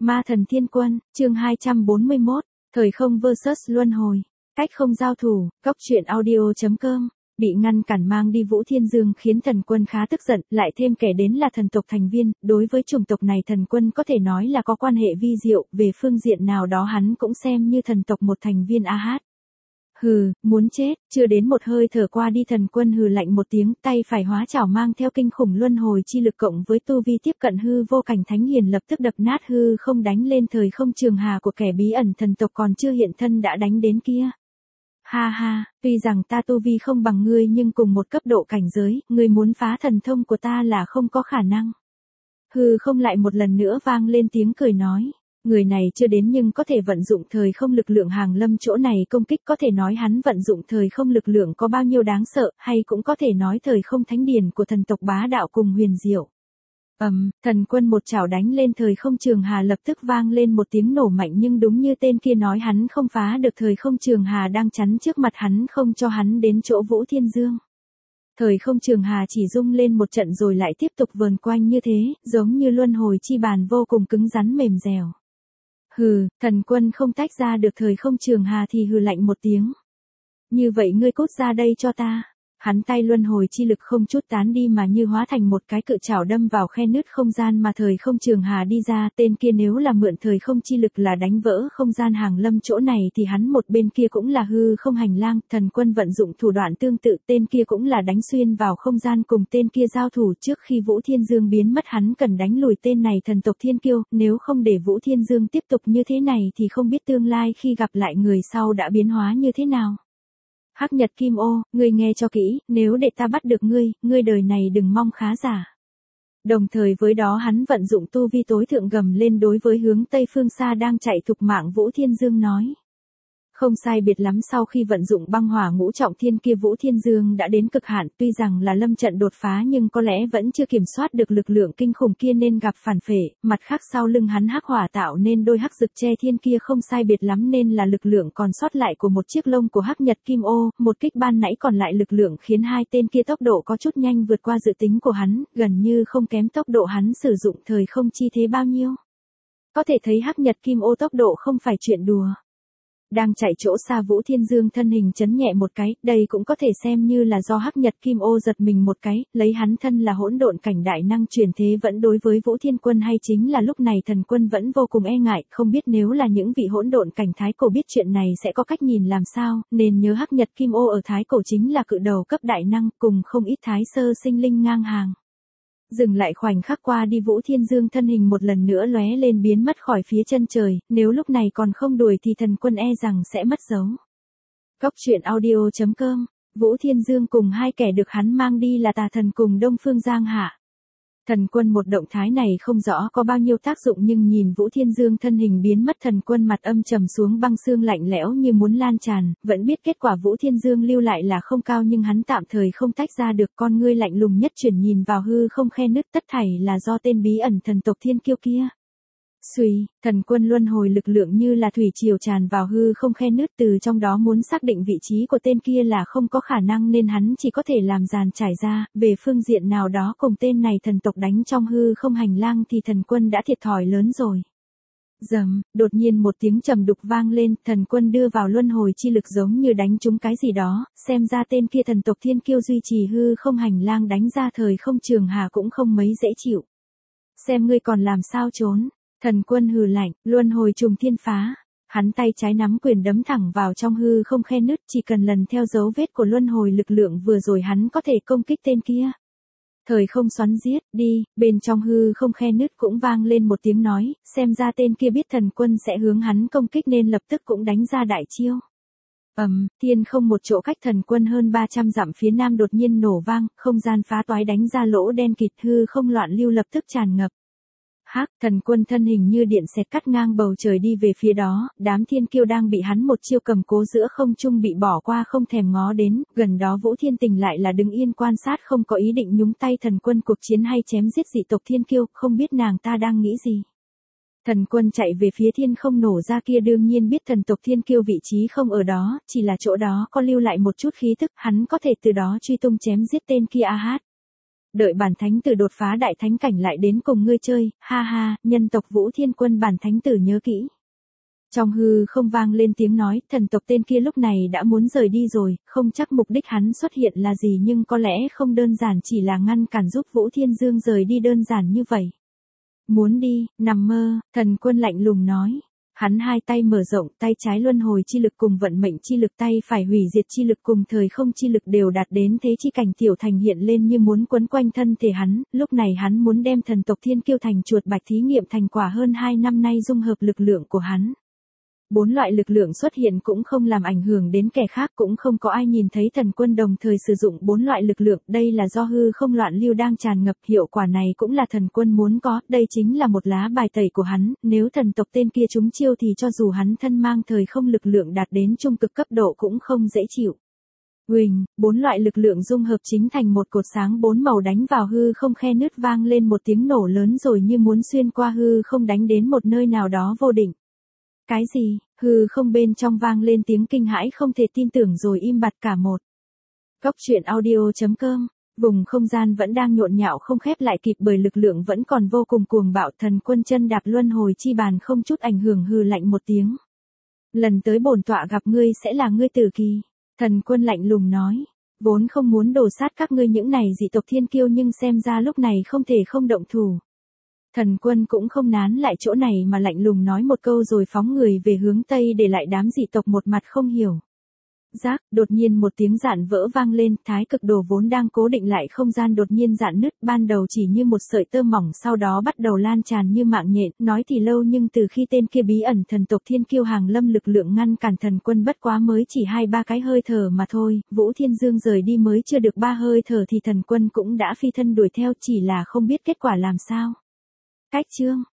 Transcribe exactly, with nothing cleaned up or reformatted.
Ma thần thiên quân, chương hai trăm bốn mươi mốt, thời không versus luân hồi, cách không giao thủ, góc truyện audio.com, bị ngăn cản mang đi Vũ Thiên Dương khiến thần quân khá tức giận, lại thêm kẻ đến là thần tộc thành viên, đối với chủng tộc này thần quân có thể nói là có quan hệ vi diệu, về phương diện nào đó hắn cũng xem như thần tộc một thành viên a hát. Hừ, muốn chết, chưa đến một hơi thở qua đi thần quân hừ lạnh một tiếng, tay phải hóa chảo mang theo kinh khủng luân hồi chi lực cộng với tu vi tiếp cận hư vô cảnh thánh hiền lập tức đập nát hư không đánh lên thời không trường hà của kẻ bí ẩn thần tộc còn chưa hiện thân đã đánh đến kia. Ha ha, tuy rằng ta tu vi không bằng ngươi nhưng cùng một cấp độ cảnh giới, ngươi muốn phá thần thông của ta là không có khả năng. Hư không lại một lần nữa vang lên tiếng cười nói. Người này chưa đến nhưng có thể vận dụng thời không lực lượng hàng lâm chỗ này công kích có thể nói hắn vận dụng thời không lực lượng có bao nhiêu đáng sợ hay cũng có thể nói thời không thánh điển của thần tộc bá đạo cùng huyền diệu. Ầm, um, thần quân một chảo đánh lên thời không trường hà lập tức vang lên một tiếng nổ mạnh nhưng đúng như tên kia nói hắn không phá được thời không trường hà đang chắn trước mặt hắn không cho hắn đến chỗ Vũ Thiên Dương. Thời không trường hà chỉ rung lên một trận rồi lại tiếp tục vờn quanh như thế, giống như luân hồi chi bàn vô cùng cứng rắn mềm dẻo. Hừ, thần quân không tách ra được thời không trường hà thì hừ lạnh một tiếng. Như vậy ngươi cút ra đây cho ta. Hắn tay luân hồi chi lực không chút tán đi mà như hóa thành một cái cự chảo đâm vào khe nứt không gian mà thời không trường hà đi ra. Tên kia nếu là mượn thời không chi lực là đánh vỡ không gian hàng lâm chỗ này thì hắn một bên kia cũng là hư không hành lang. Thần quân vận dụng thủ đoạn tương tự tên kia cũng là đánh xuyên vào không gian cùng tên kia giao thủ trước khi Vũ Thiên Dương biến mất hắn cần đánh lùi tên này thần tộc thiên kiêu. Nếu không để Vũ Thiên Dương tiếp tục như thế này thì không biết tương lai khi gặp lại người sau đã biến hóa như thế nào. Hắc Nhật Kim Ô, ngươi nghe cho kỹ, nếu để ta bắt được ngươi, ngươi đời này đừng mong khá giả. Đồng thời với đó hắn vận dụng tu vi tối thượng gầm lên đối với hướng Tây phương xa đang chạy thục mạng Vũ Thiên Dương nói. Không sai biệt lắm sau khi vận dụng băng hỏa ngũ trọng thiên kia Vũ Thiên Dương đã đến cực hạn tuy rằng là lâm trận đột phá nhưng có lẽ vẫn chưa kiểm soát được lực lượng kinh khủng kia nên gặp phản phệ, mặt khác sau lưng hắn hắc hỏa tạo nên đôi hắc dực che thiên kia không sai biệt lắm nên là lực lượng còn sót lại của một chiếc lông của Hắc Nhật Kim Ô, một kích ban nãy còn lại lực lượng khiến hai tên kia tốc độ có chút nhanh vượt qua dự tính của hắn, gần như không kém tốc độ hắn sử dụng thời không chi thế bao nhiêu. Có thể thấy Hắc Nhật Kim Ô tốc độ không phải chuyện đùa. Đang chạy chỗ xa Vũ Thiên Dương thân hình chấn nhẹ một cái, đây cũng có thể xem như là do Hắc Nhật Kim Ô giật mình một cái, lấy hắn thân là hỗn độn cảnh đại năng truyền thế vẫn đối với Vũ Thiên Quân hay chính là lúc này thần quân vẫn vô cùng e ngại, không biết nếu là những vị hỗn độn cảnh thái cổ biết chuyện này sẽ có cách nhìn làm sao, nên nhớ Hắc Nhật Kim Ô ở thái cổ chính là cự đầu cấp đại năng cùng không ít thái sơ sinh linh ngang hàng. Dừng lại khoảnh khắc qua đi Vũ Thiên Dương thân hình một lần nữa lóe lên biến mất khỏi phía chân trời, nếu lúc này còn không đuổi thì thần quân e rằng sẽ mất dấu. Góc truyện audio.com, Vũ Thiên Dương cùng hai kẻ được hắn mang đi là Tà Thần cùng Đông Phương Giang Hạ. Thần quân một động thái này không rõ có bao nhiêu tác dụng nhưng nhìn Vũ Thiên Dương thân hình biến mất thần quân mặt âm trầm xuống băng xương lạnh lẽo như muốn lan tràn, vẫn biết kết quả Vũ Thiên Dương lưu lại là không cao nhưng hắn tạm thời không tách ra được con ngươi lạnh lùng nhất chuyển nhìn vào hư không khe nứt tất thảy là do tên bí ẩn thần tộc thiên kiêu kia. Xuy, thần quân luân hồi lực lượng như là thủy triều tràn vào hư không khe nứt từ trong đó muốn xác định vị trí của tên kia là không có khả năng nên hắn chỉ có thể làm dàn trải ra, về phương diện nào đó cùng tên này thần tộc đánh trong hư không hành lang thì thần quân đã thiệt thòi lớn rồi. Dầm, đột nhiên một tiếng trầm đục vang lên, thần quân đưa vào luân hồi chi lực giống như đánh trúng cái gì đó, xem ra tên kia thần tộc thiên kiêu duy trì hư không hành lang đánh ra thời không trường hà cũng không mấy dễ chịu. Xem ngươi còn làm sao trốn. Thần quân hừ lạnh, luân hồi trùng thiên phá. Hắn tay trái nắm quyền đấm thẳng vào trong hư không khe nứt chỉ cần lần theo dấu vết của luân hồi lực lượng vừa rồi hắn có thể công kích tên kia. Thời không xoắn giết, đi, bên trong hư không khe nứt cũng vang lên một tiếng nói, xem ra tên kia biết thần quân sẽ hướng hắn công kích nên lập tức cũng đánh ra đại chiêu. Ầm, um, thiên không một chỗ cách thần quân hơn ba trăm dặm phía nam đột nhiên nổ vang, không gian phá toái đánh ra lỗ đen kịt hư không loạn lưu lập tức tràn ngập. Hắc, thần quân thân hình như điện xẹt cắt ngang bầu trời đi về phía đó, đám thiên kiêu đang bị hắn một chiêu cầm cố giữa không trung bị bỏ qua không thèm ngó đến, gần đó Vũ Thiên Tình lại là đứng yên quan sát không có ý định nhúng tay thần quân cuộc chiến hay chém giết dị tộc thiên kiêu, không biết nàng ta đang nghĩ gì. Thần quân chạy về phía thiên không nổ ra kia đương nhiên biết thần tộc thiên kiêu vị trí không ở đó, chỉ là chỗ đó có lưu lại một chút khí tức, hắn có thể từ đó truy tung chém giết tên kia a hát. đợi bản thánh tử đột phá đại thánh cảnh lại đến cùng ngươi chơi, ha ha, nhân tộc Vũ Thiên Quân bản thánh tử nhớ kỹ. Trong hư không vang lên tiếng nói, thần tộc tên kia lúc này đã muốn rời đi rồi, không chắc mục đích hắn xuất hiện là gì nhưng có lẽ không đơn giản chỉ là ngăn cản giúp Vũ Thiên Dương rời đi đơn giản như vậy. Muốn đi, nằm mơ, thần quân lạnh lùng nói. Hắn hai tay mở rộng, tay trái luân hồi chi lực cùng vận mệnh chi lực, tay phải hủy diệt chi lực cùng thời không chi lực đều đạt đến thế chi cảnh tiểu thành hiện lên như muốn quấn quanh thân thể hắn, lúc này hắn muốn đem thần tộc Thiên Kiêu thành chuột bạch thí nghiệm thành quả hơn hai năm nay dung hợp lực lượng của hắn. Bốn loại lực lượng xuất hiện cũng không làm ảnh hưởng đến kẻ khác, cũng không có ai nhìn thấy thần quân đồng thời sử dụng bốn loại lực lượng, đây là do hư không loạn lưu đang tràn ngập, hiệu quả này cũng là thần quân muốn có, đây chính là một lá bài tẩy của hắn, nếu thần tộc tên kia trúng chiêu thì cho dù hắn thân mang thời không lực lượng đạt đến trung cực cấp độ cũng không dễ chịu. Huỳnh, bốn loại lực lượng dung hợp chính thành một cột sáng bốn màu đánh vào hư không, khe nứt vang lên một tiếng nổ lớn rồi như muốn xuyên qua hư không đánh đến một nơi nào đó vô định. Cái gì, hư không bên trong vang lên tiếng kinh hãi không thể tin tưởng rồi im bặt cả một. Góc truyện audio chấm com, vùng không gian vẫn đang nhộn nhạo không khép lại kịp bởi lực lượng vẫn còn vô cùng cuồng bạo, thần quân chân đạp luân hồi chi bàn không chút ảnh hưởng hừ lạnh một tiếng. Lần tới bổn tọa gặp ngươi sẽ là ngươi tử kỳ, thần quân lạnh lùng nói, vốn không muốn đổ sát các ngươi những này dị tộc thiên kiêu nhưng xem ra lúc này không thể không động thủ. Thần quân cũng không nán lại chỗ này mà lạnh lùng nói một câu rồi phóng người về hướng tây để lại đám dị tộc một mặt không hiểu. Rác, đột nhiên một tiếng rạn vỡ vang lên, thái cực đồ vốn đang cố định lại không gian đột nhiên rạn nứt, ban đầu chỉ như một sợi tơ mỏng sau đó bắt đầu lan tràn như mạng nhện, nói thì lâu nhưng từ khi tên kia bí ẩn thần tộc Thiên Kiêu hàng lâm lực lượng ngăn cản thần quân bất quá mới chỉ hai ba cái hơi thở mà thôi, Vũ Thiên Dương rời đi mới chưa được ba hơi thở thì thần quân cũng đã phi thân đuổi theo, chỉ là không biết kết quả làm sao. Cách chương